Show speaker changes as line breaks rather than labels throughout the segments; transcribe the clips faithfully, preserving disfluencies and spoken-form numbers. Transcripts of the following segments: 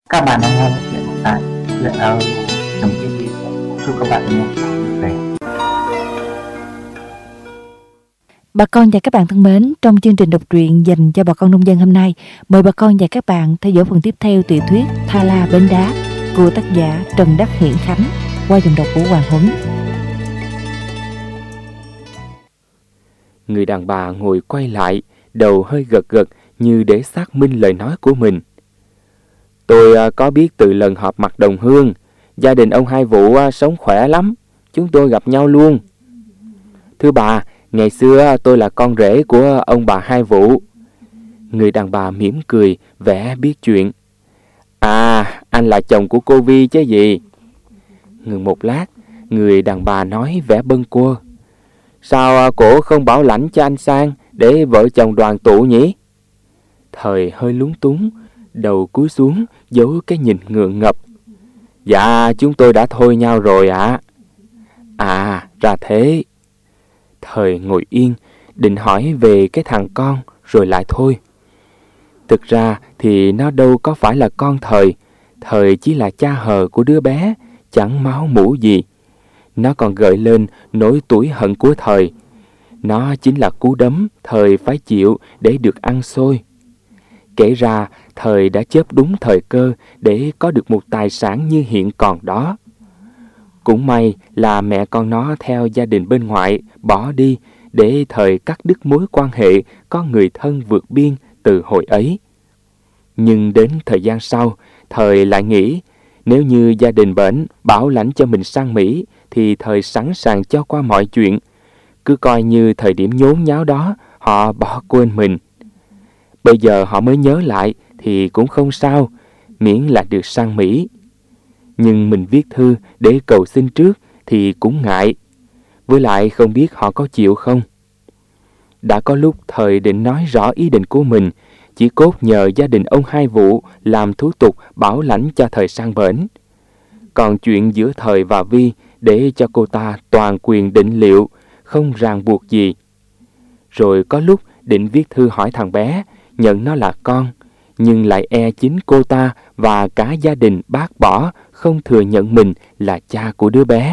Các bạn đang nghe chuyện tại chuyện audio trong cái gì. Chúc các bạn nghe vui vẻ.
Bà con và các bạn thân mến, trong chương trình đọc truyện dành cho bà con nông dân hôm nay, mời bà con và các bạn theo dõi phần tiếp theo tiểu thuyết Tha La Bến Đá của tác giả Trần Đắc Hiển Khánh qua giọng đọc của Hoàng Huấn.
Người đàn bà ngồi quay lại, đầu hơi gật gật như để xác minh lời nói của mình. Tôi có biết từ lần họp mặt đồng hương, gia đình ông Hai Vụ sống khỏe lắm, chúng tôi gặp nhau luôn. Thưa bà, ngày xưa tôi là con rể của ông bà Hai Vụ. Người đàn bà mỉm cười, vẻ biết chuyện. À, anh là chồng của cô Vi chứ gì? Ngừng một lát, người đàn bà nói vẻ bâng quơ. Sao cổ không bảo lãnh cho anh sang để vợ chồng đoàn tụ nhỉ? Thời hơi lúng túng, đầu cúi xuống, giấu cái nhìn ngượng ngập. Dạ, chúng tôi đã thôi nhau rồi ạ. À. à, ra thế. Thời ngồi yên, định hỏi về cái thằng con, rồi lại thôi. Thực ra thì nó đâu có phải là con Thời. Thời chỉ là cha hờ của đứa bé, chẳng máu mủ gì. Nó còn gợi lên nỗi tủi hận của Thời. Nó chính là cú đấm Thời phải chịu để được ăn xôi. Kể ra, Thời đã chớp đúng thời cơ để có được một tài sản như hiện còn đó. Cũng may là mẹ con nó theo gia đình bên ngoại bỏ đi để Thời cắt đứt mối quan hệ có người thân vượt biên từ hồi ấy. Nhưng đến thời gian sau, Thời lại nghĩ nếu như gia đình bển bảo lãnh cho mình sang Mỹ thì Thời sẵn sàng cho qua mọi chuyện. Cứ coi như thời điểm nhốn nháo đó họ bỏ quên mình. Bây giờ họ mới nhớ lại thì cũng không sao, miễn là được sang Mỹ. Nhưng mình viết thư để cầu xin trước thì cũng ngại. Với lại không biết họ có chịu không. Đã có lúc Thời định nói rõ ý định của mình, chỉ cốt nhờ gia đình ông Hai Vụ làm thủ tục bảo lãnh cho Thời sang bển. Còn chuyện giữa Thời và Vi để cho cô ta toàn quyền định liệu, không ràng buộc gì. Rồi có lúc định viết thư hỏi thằng bé, nhận nó là con, nhưng lại e chính cô ta và cả gia đình bác bỏ, không thừa nhận mình là cha của đứa bé.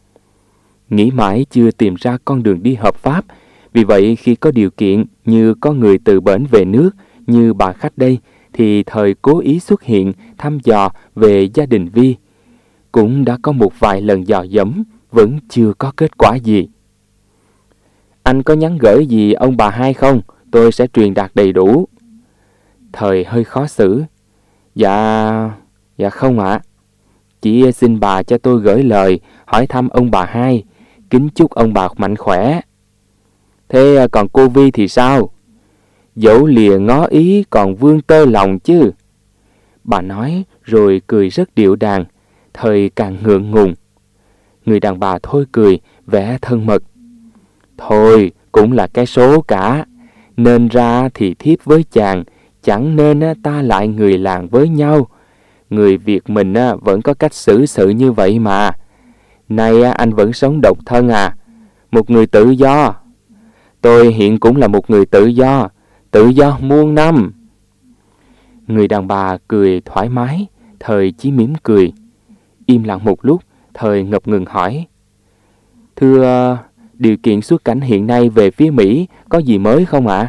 Nghĩ mãi chưa tìm ra con đường đi hợp pháp, vì vậy khi có điều kiện như có người từ bển về nước như bà khách đây, thì Thời cố ý xuất hiện thăm dò về gia đình Vi. Cũng đã có một vài lần dò dẫm, vẫn chưa có kết quả gì. Anh có nhắn gửi gì ông bà Hai không? Tôi sẽ truyền đạt đầy đủ. Thời hơi khó xử. Dạ... Dạ không ạ. Chỉ xin bà cho tôi gửi lời hỏi thăm ông bà Hai, kính chúc ông bà mạnh khỏe. Thế còn cô Vi thì sao? Dẫu lìa ngó ý còn vương tơ lòng chứ. Bà nói rồi cười rất điệu đàng. Thời càng ngượng ngùng. Người đàn bà thôi cười, vẻ thân mật. Thôi, cũng là cái số cả. Nên ra thì thiếp với chàng, chẳng nên ta lại người làng với nhau. Người Việt mình vẫn có cách xử sự như vậy mà. Nay anh vẫn sống độc thân à? Một người tự do. Tôi hiện cũng là một người tự do, tự do muôn năm. Người đàn bà cười thoải mái, Thời chỉ mỉm cười. Im lặng một lúc, Thời ngập ngừng hỏi. Thưa, điều kiện xuất cảnh hiện nay về phía Mỹ có gì mới không ạ? À?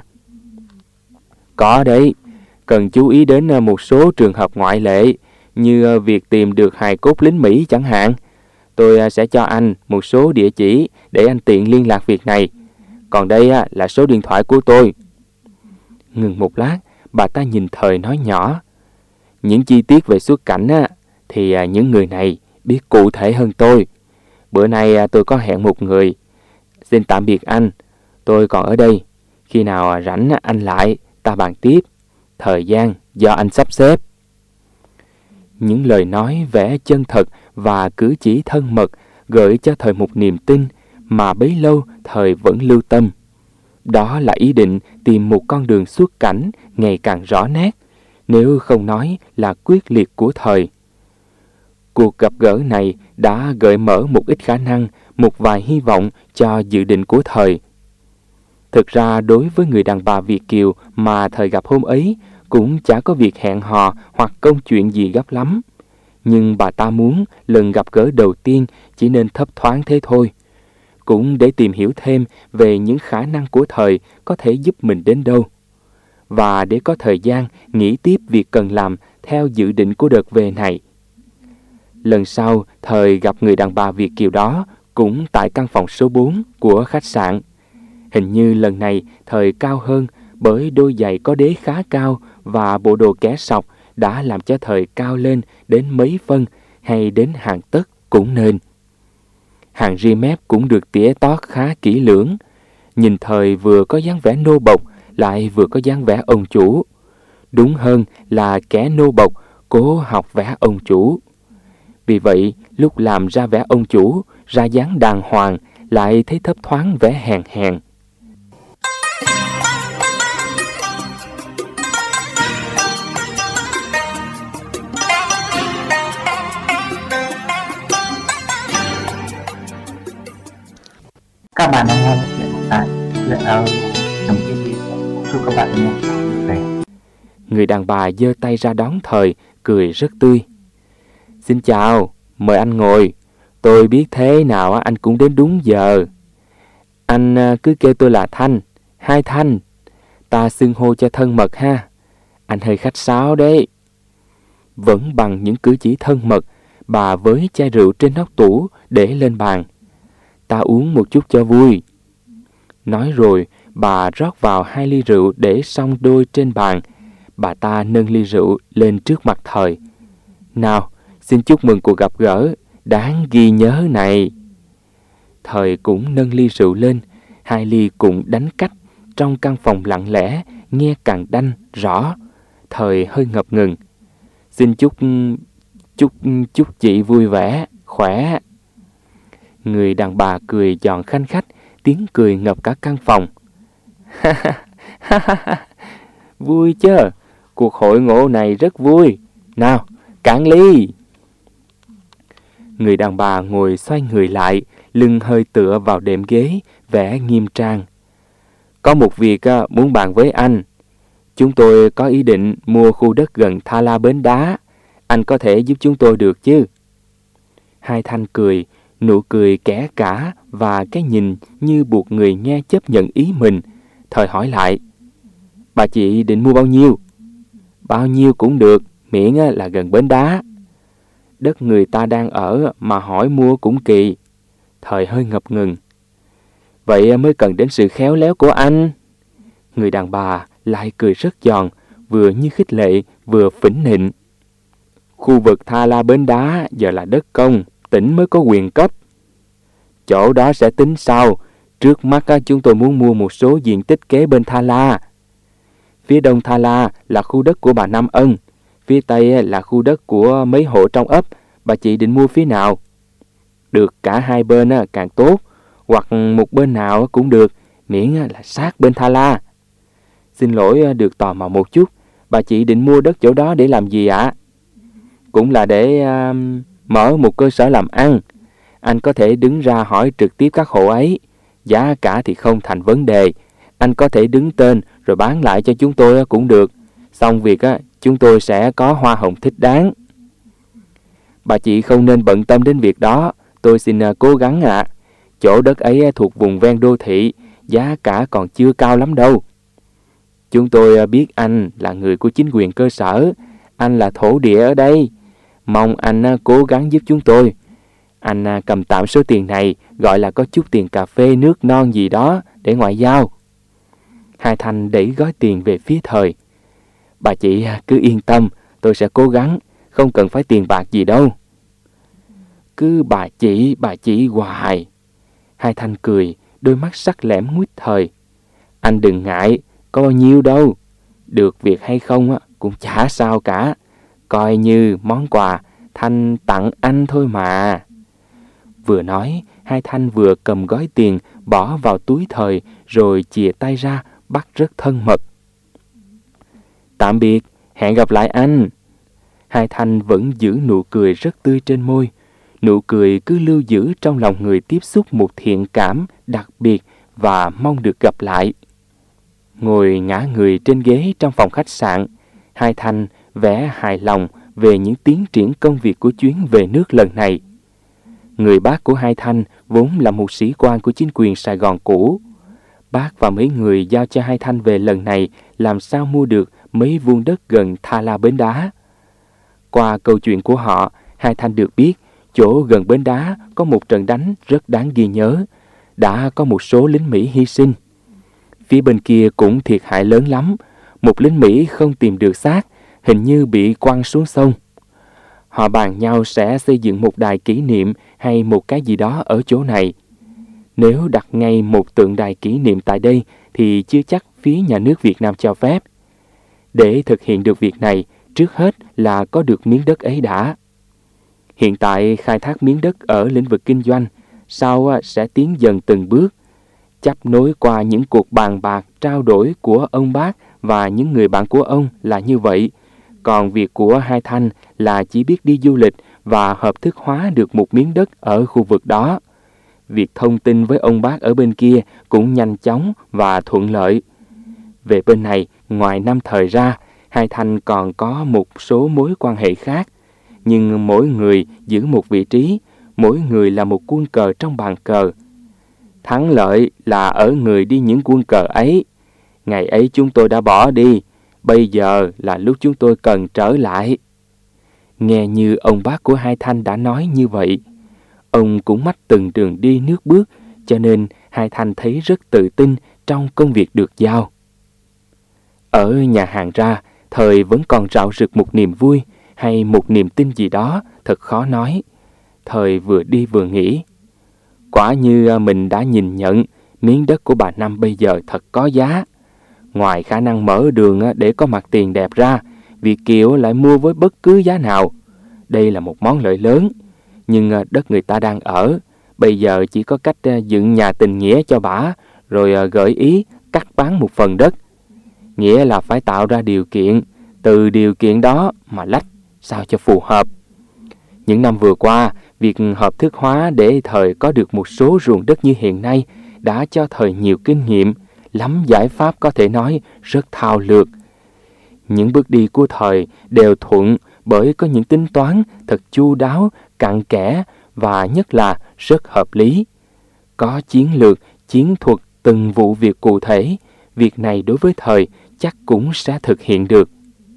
Có đấy, cần chú ý đến một số trường hợp ngoại lệ, như việc tìm được hài cốt lính Mỹ chẳng hạn. Tôi sẽ cho anh một số địa chỉ để anh tiện liên lạc việc này. Còn đây là số điện thoại của tôi. Ngừng một lát, bà ta nhìn Thời nói nhỏ. Những chi tiết về xuất cảnh thì những người này biết cụ thể hơn tôi. Bữa nay tôi có hẹn một người. Xin tạm biệt anh, tôi còn ở đây. Khi nào rảnh anh lại, ta bàn tiếp. Thời gian do anh sắp xếp. Những lời nói vẻ chân thật và cử chỉ thân mật gợi cho Thời một niềm tin mà bấy lâu Thời vẫn lưu tâm. Đó là ý định tìm một con đường xuất cảnh ngày càng rõ nét, nếu không nói là quyết liệt của Thời. Cuộc gặp gỡ này đã gợi mở một ít khả năng, một vài hy vọng cho dự định của Thời. Thực ra đối với người đàn bà Việt kiều mà Thời gặp hôm ấy, cũng chả có việc hẹn hò hoặc công chuyện gì gấp lắm. Nhưng bà ta muốn lần gặp gỡ đầu tiên chỉ nên thấp thoáng thế thôi, cũng để tìm hiểu thêm về những khả năng của Thời có thể giúp mình đến đâu, và để có thời gian nghĩ tiếp việc cần làm theo dự định của đợt về này. Lần sau, Thời gặp người đàn bà Việt kiều đó cũng tại căn phòng số bốn của khách sạn. Hình như lần này Thời cao hơn, bởi đôi giày có đế khá cao và bộ đồ kẻ sọc đã làm cho Thời cao lên đến mấy phân, hay đến hàng tấc cũng nên. Hàng ria mép cũng được tỉa tót khá kỹ lưỡng. Nhìn Thời vừa có dáng vẻ nô bộc, lại vừa có dáng vẻ ông chủ. Đúng hơn là kẻ nô bộc cố học vẽ ông chủ. Vì vậy, lúc làm ra vẻ ông chủ, ra dáng đàng hoàng, lại thấy thấp thoáng vẻ hèn hèn.
Các bạn đang nghe chuyện tại chuyện audio.tv. Chúc các bạn nghe vui vẻ.
Người đàn bà giơ tay ra đón Thời, cười rất tươi. Xin chào, mời anh ngồi. Tôi biết thế nào anh cũng đến đúng giờ. Anh cứ kêu tôi là Thanh, hai Thanh. Ta xưng hô cho thân mật ha. Anh hơi khách sáo đấy. Vẫn bằng những cử chỉ thân mật, bà với chai rượu trên nóc tủ để lên bàn. Ta uống một chút cho vui. Nói rồi, bà rót vào hai ly rượu để song đôi trên bàn. Bà ta nâng ly rượu lên trước mặt Thời. Nào, xin chúc mừng cuộc gặp gỡ đáng ghi nhớ này. Thời cũng nâng ly rượu lên, hai ly cũng đánh cách. Trong căn phòng lặng lẽ, nghe càng đanh rõ. Thời hơi ngập ngừng. Xin chúc, chúc, chúc chị vui vẻ, khỏe. Người đàn bà cười giòn khanh khách, tiếng cười ngập cả căn phòng. Vui chứ, cuộc hội ngộ này rất vui. Nào, cạn ly. Người đàn bà ngồi xoay người lại, lưng hơi tựa vào đệm ghế, vẻ nghiêm trang. Có một việc muốn bàn với anh. Chúng tôi có ý định mua khu đất gần Tha La Bến Đá. Anh có thể giúp chúng tôi được chứ? Hai Thanh cười, nụ cười kẻ cả và cái nhìn như buộc người nghe chấp nhận ý mình. Thời hỏi lại. Bà chị định mua bao nhiêu? Bao nhiêu cũng được, miễn là gần Bến Đá. Đất người ta đang ở mà hỏi mua cũng kỳ. Thời hơi ngập ngừng. Vậy mới cần đến sự khéo léo của anh. Người đàn bà lại cười rất giòn, vừa như khích lệ, vừa phỉnh nịnh. Khu vực Tha La Bến Đá giờ là đất công, tỉnh mới có quyền cấp. Chỗ đó sẽ tính sau. Trước mắt chúng tôi muốn mua một số diện tích kế bên Tha La. Phía đông Tha La là khu đất của bà Nam Ân. Phía tây là khu đất của mấy hộ trong ấp. Bà chị định mua phía nào? Được cả hai bên càng tốt, hoặc một bên nào cũng được, miễn là sát bên Tha La. Xin lỗi được tò mò một chút, bà chị định mua đất chỗ đó để làm gì ạ? Cũng là để uh, mở một cơ sở làm ăn. Anh có thể đứng ra hỏi trực tiếp các hộ ấy. Giá cả thì không thành vấn đề. Anh có thể đứng tên rồi bán lại cho chúng tôi cũng được. Xong việc á, chúng tôi sẽ có hoa hồng thích đáng. Bà chị không nên bận tâm đến việc đó. Tôi xin uh, cố gắng ạ. À. Chỗ đất ấy thuộc vùng ven đô thị, giá cả còn chưa cao lắm đâu. Chúng tôi biết anh là người của chính quyền cơ sở. Anh là thổ địa ở đây. Mong anh cố gắng giúp chúng tôi. Anh cầm tạm số tiền này, gọi là có chút tiền cà phê nước non gì đó để ngoại giao. Hai Thanh đẩy gói tiền về phía Thời. Bà chị cứ yên tâm, tôi sẽ cố gắng, không cần phải tiền bạc gì đâu. Cứ bà chị, bà chị hoài. Hai Thanh cười, đôi mắt sắc lẻm nguyết Thời. Anh đừng ngại, có bao nhiêu đâu. Được việc hay không cũng chả sao cả. Coi như món quà Thanh tặng anh thôi mà. Vừa nói, hai Thanh vừa cầm gói tiền bỏ vào túi Thời, rồi chìa tay ra bắt rất thân mật. Tạm biệt, hẹn gặp lại anh. Hai Thanh vẫn giữ nụ cười rất tươi trên môi. Nụ cười cứ lưu giữ trong lòng người tiếp xúc một thiện cảm đặc biệt và mong được gặp lại. Ngồi ngả người trên ghế trong phòng khách sạn, Hai Thanh vẻ hài lòng về những tiến triển công việc của chuyến về nước lần này. Người bác của Hai Thanh vốn là một sĩ quan của chính quyền Sài Gòn cũ. Bác và mấy người giao cho Hai Thanh về lần này làm sao mua được mấy vuông đất gần Tha La Bến Đá. Qua câu chuyện của họ, Hai Thanh được biết chỗ gần Bến Đá có một trận đánh rất đáng ghi nhớ, đã có một số lính Mỹ hy sinh. Phía bên kia cũng thiệt hại lớn lắm, một lính Mỹ không tìm được xác, hình như bị quăng xuống sông. Họ bàn nhau sẽ xây dựng một đài kỷ niệm hay một cái gì đó ở chỗ này. Nếu đặt ngay một tượng đài kỷ niệm tại đây thì chưa chắc phía nhà nước Việt Nam cho phép. Để thực hiện được việc này, trước hết là có được miếng đất ấy đã. Hiện tại khai thác miếng đất ở lĩnh vực kinh doanh, sau sẽ tiến dần từng bước, chấp nối qua những cuộc bàn bạc trao đổi của ông bác và những người bạn của ông là như vậy. Còn việc của Hai Thanh là chỉ biết đi du lịch và hợp thức hóa được một miếng đất ở khu vực đó. Việc thông tin với ông bác ở bên kia cũng nhanh chóng và thuận lợi. Về bên này, ngoài năm thời ra, Hai Thanh còn có một số mối quan hệ khác. Nhưng mỗi người giữ một vị trí, mỗi người là một quân cờ trong bàn cờ. Thắng lợi là ở người đi những quân cờ ấy. Ngày ấy chúng tôi đã bỏ đi, bây giờ là lúc chúng tôi cần trở lại. Nghe như ông bác của Hai Thanh đã nói như vậy. Ông cũng mách từng đường đi nước bước, cho nên Hai Thanh thấy rất tự tin trong công việc được giao. Ở nhà hàng ra, thời vẫn còn rạo rực một niềm vui hay một niềm tin gì đó thật khó nói. Thời vừa đi vừa nghĩ. Quả như mình đã nhìn nhận, miếng đất của bà Năm bây giờ thật có giá. Ngoài khả năng mở đường để có mặt tiền đẹp ra, Việt kiều lại mua với bất cứ giá nào. Đây là một món lợi lớn. Nhưng đất người ta đang ở, bây giờ chỉ có cách dựng nhà tình nghĩa cho bả, rồi gợi ý cắt bán một phần đất. Nghĩa là phải tạo ra điều kiện, từ điều kiện đó mà lách sao cho phù hợp. Những năm vừa qua, việc hợp thức hóa để thời có được một số ruộng đất như hiện nay đã cho thời nhiều kinh nghiệm, lắm giải pháp có thể nói rất thao lược. Những bước đi của thời đều thuận bởi có những tính toán thật chu đáo, cặn kẽ và nhất là rất hợp lý. Có chiến lược, chiến thuật từng vụ việc cụ thể, việc này đối với thời chắc cũng sẽ thực hiện được.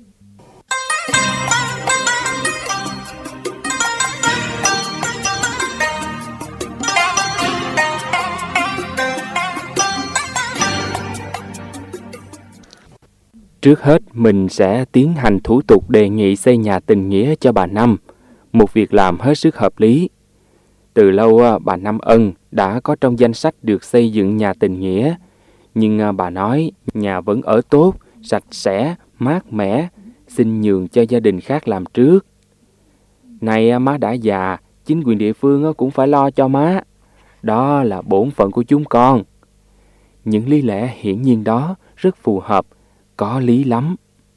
Trước hết, mình sẽ tiến hành thủ tục đề nghị xây nhà tình nghĩa cho bà Năm, một việc làm hết sức hợp lý. Từ lâu bà Năm Ân đã có trong danh sách được xây dựng nhà tình nghĩa, nhưng bà nói nhà vẫn ở tốt, sạch sẽ, mát mẻ, xin nhường cho gia đình khác làm trước. Này má đã già, chính quyền địa phương cũng phải lo cho má. Đó là bổn phận của chúng con. Những lý lẽ hiển nhiên đó rất phù hợp, có lý lắm.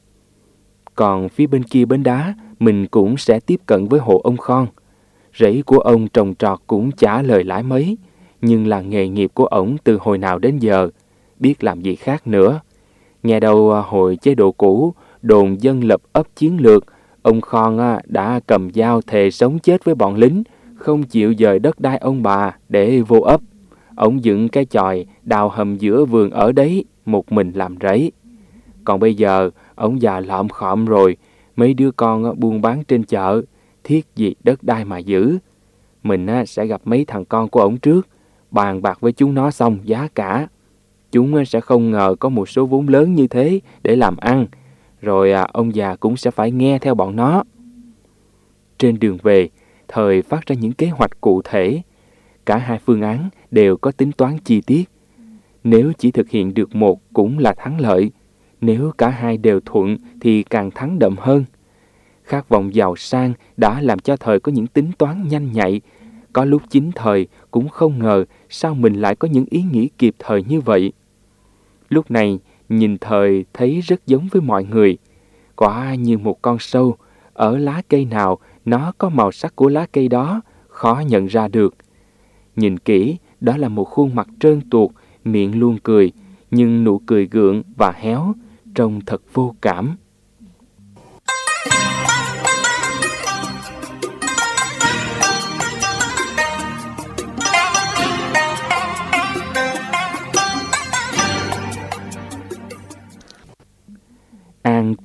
Còn phía bên kia Bến Đá, mình cũng sẽ tiếp cận với hộ ông Khon. Rẫy của ông trồng trọt cũng chả lời lãi mấy, nhưng là nghề nghiệp của ổng từ hồi nào đến giờ, biết làm gì khác nữa. Nghe đầu hồi chế độ cũ, đồn dân lập ấp chiến lược, ông Khon đã cầm dao thề sống chết với bọn lính, không chịu dời đất đai ông bà để vô ấp. Ổng dựng cái chòi đào hầm giữa vườn ở đấy, một mình làm rẫy. Còn bây giờ, ổng già lọm khọm rồi, mấy đứa con buôn bán trên chợ, thiết gì đất đai mà giữ. Mình sẽ gặp mấy thằng con của ổng trước, bàn bạc với chúng nó xong giá cả. Chúng sẽ không ngờ có một số vốn lớn như thế để làm ăn, rồi ông già cũng sẽ phải nghe theo bọn nó. Trên đường về, thời phát ra những kế hoạch cụ thể. Cả hai phương án đều có tính toán chi tiết. Nếu chỉ thực hiện được một cũng là thắng lợi. Nếu cả hai đều thuận thì càng thắng đậm hơn. Khát vọng giàu sang đã làm cho thời có những tính toán nhanh nhạy. Có lúc chính thời cũng không ngờ sao mình lại có những ý nghĩ kịp thời như vậy. Lúc này nhìn thời thấy rất giống với mọi người. Quả như một con sâu, ở lá cây nào nó có màu sắc của lá cây đó, khó nhận ra được. Nhìn kỹ, đó là một khuôn mặt trơn tuột, miệng luôn cười, nhưng nụ cười gượng và héo, trông thật vô cảm.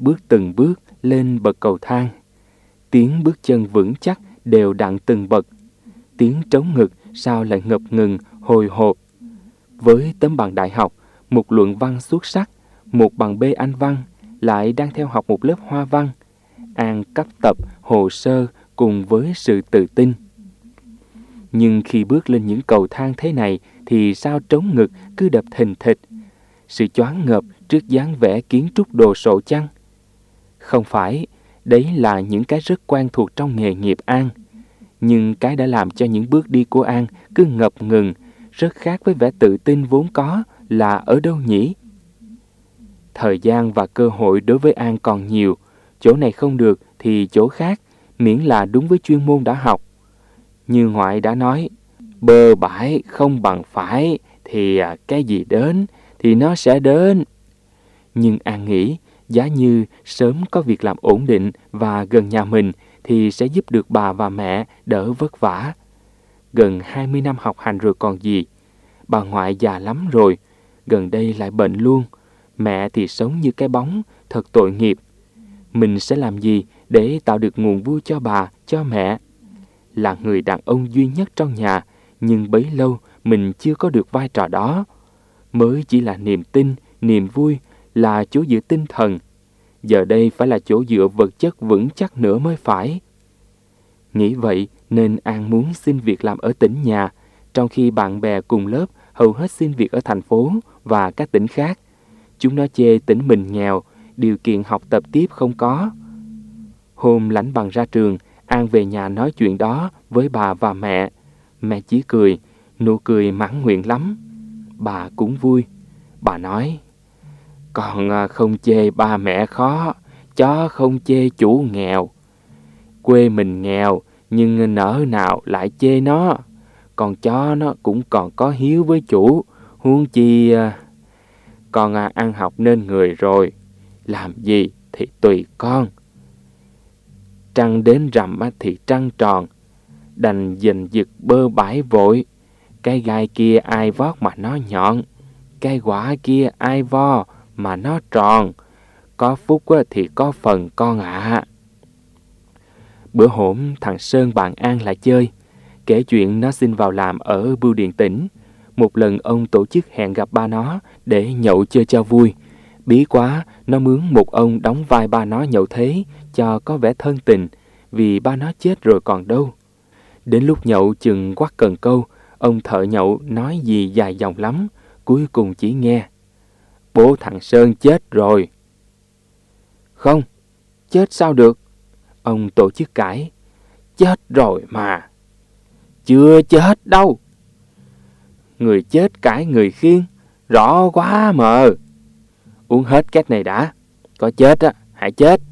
bước từng bước lên bậc cầu thang. Tiếng bước chân vững chắc đều đặn từng bậc. Tiếng trống ngực sao lại ngập ngừng, hồi hộp. Với tấm bằng đại học, một luận văn xuất sắc, một bằng B Anh văn, lại đang theo học một lớp Hoa văn, An cấp tập hồ sơ cùng với sự tự tin. Nhưng khi bước lên những cầu thang thế này thì sao trống ngực cứ đập thình thịch. Sự choáng ngợp trước dáng vẻ kiến trúc đồ sộ chăng? Không phải, đấy là những cái rất quen thuộc trong nghề nghiệp An. Nhưng cái đã làm cho những bước đi của An cứ ngập ngừng, rất khác với vẻ tự tin vốn có là ở đâu nhỉ? Thời gian và cơ hội đối với An còn nhiều, chỗ này không được thì chỗ khác, miễn là đúng với chuyên môn đã học. Như ngoại đã nói, bơ bãi không bằng phải, thì cái gì đến thì nó sẽ đến. Nhưng An nghĩ, giá như sớm có việc làm ổn định và gần nhà mình thì sẽ giúp được bà và mẹ đỡ vất vả. Gần hai mươi năm học hành rồi còn gì. Bà ngoại già lắm rồi, gần đây lại bệnh luôn. Mẹ thì sống như cái bóng, thật tội nghiệp. Mình sẽ làm gì để tạo được nguồn vui cho bà, cho mẹ? Là người đàn ông duy nhất trong nhà, nhưng bấy lâu mình chưa có được vai trò đó. Mới chỉ là niềm tin, niềm vui, là chỗ dựa tinh thần. Giờ đây phải là chỗ dựa vật chất vững chắc nữa mới phải. Nghĩ vậy nên An muốn xin việc làm ở tỉnh nhà, trong khi bạn bè cùng lớp hầu hết xin việc ở thành phố và các tỉnh khác. Chúng nó chê tỉnh mình nghèo, điều kiện học tập tiếp không có. Hôm lãnh bằng ra trường, An về nhà nói chuyện đó với bà và mẹ. Mẹ chỉ cười, nụ cười mãn nguyện lắm. Bà cũng vui. Bà nói, con không chê ba mẹ khó, chó không chê chủ nghèo. Quê mình nghèo, nhưng nỡ nào lại chê nó. Con chó nó cũng còn có hiếu với chủ, huống chi con ăn học nên người rồi, làm gì thì tùy con. Trăng đến rằm thì trăng tròn, đành giành giật bơ bãi vội. Cái gai kia ai vót mà nó nhọn, cái quả kia ai vo mà nó tròn. Có phúc thì có phần con ạ. À. Bữa hổm thằng Sơn bạn An lại chơi, kể chuyện nó xin vào làm ở bưu điện tỉnh. Một lần ông tổ chức hẹn gặp ba nó để nhậu chơi cho vui. Bí quá, nó mướn một ông đóng vai ba nó nhậu thế cho có vẻ thân tình, vì ba nó chết rồi còn đâu. Đến lúc nhậu chừng quắc cần câu, ông thợ nhậu nói gì dài dòng lắm, cuối cùng chỉ nghe, bố thằng Sơn chết rồi. Không, chết sao được? Ông tổ chức cãi, chết rồi mà. Chưa chết đâu. Người chết cãi người khiêng, rõ quá mờ. Uống hết két này đã, có chết á, hãy chết.